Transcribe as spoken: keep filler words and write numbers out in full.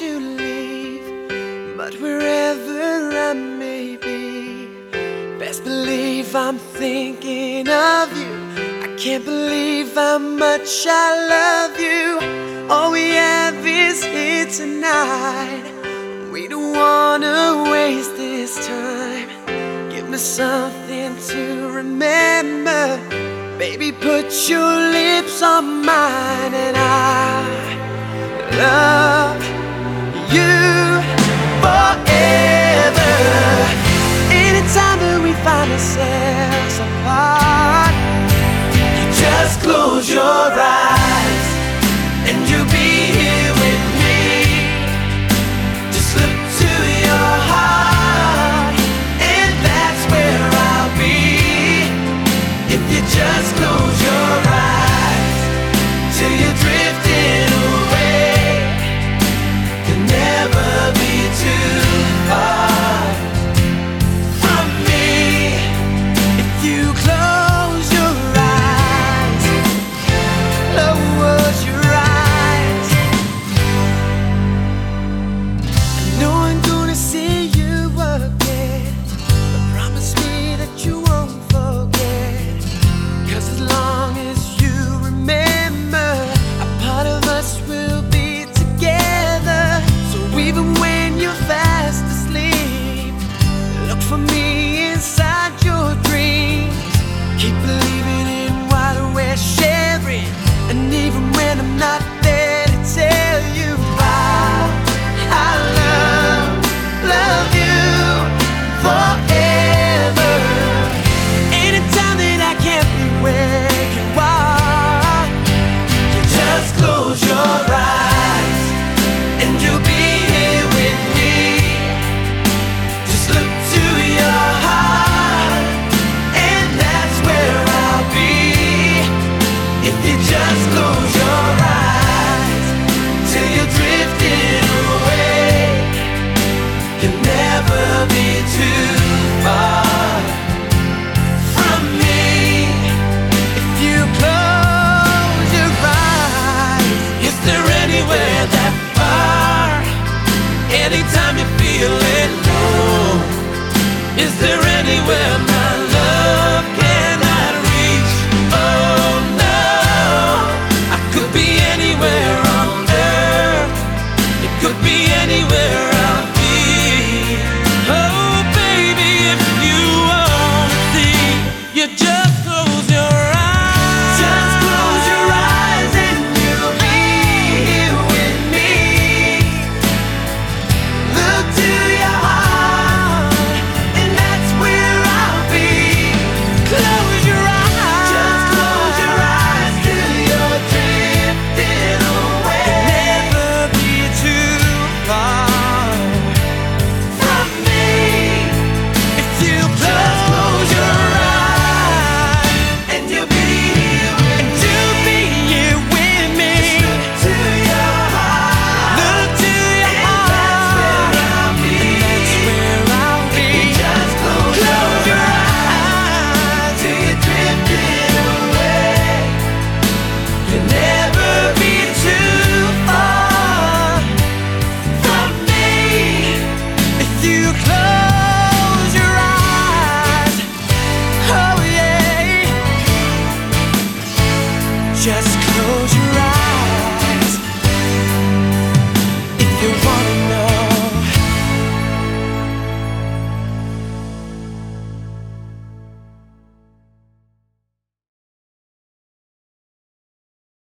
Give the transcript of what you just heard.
to leave, but wherever I may be, best believe I'm thinking of you. I can't believe how much I love you. All we have is here tonight. We don't wanna waste this time. Give me something to remember. Baby, put your lips on mine, and I love you forever. Anytime that we find ourselves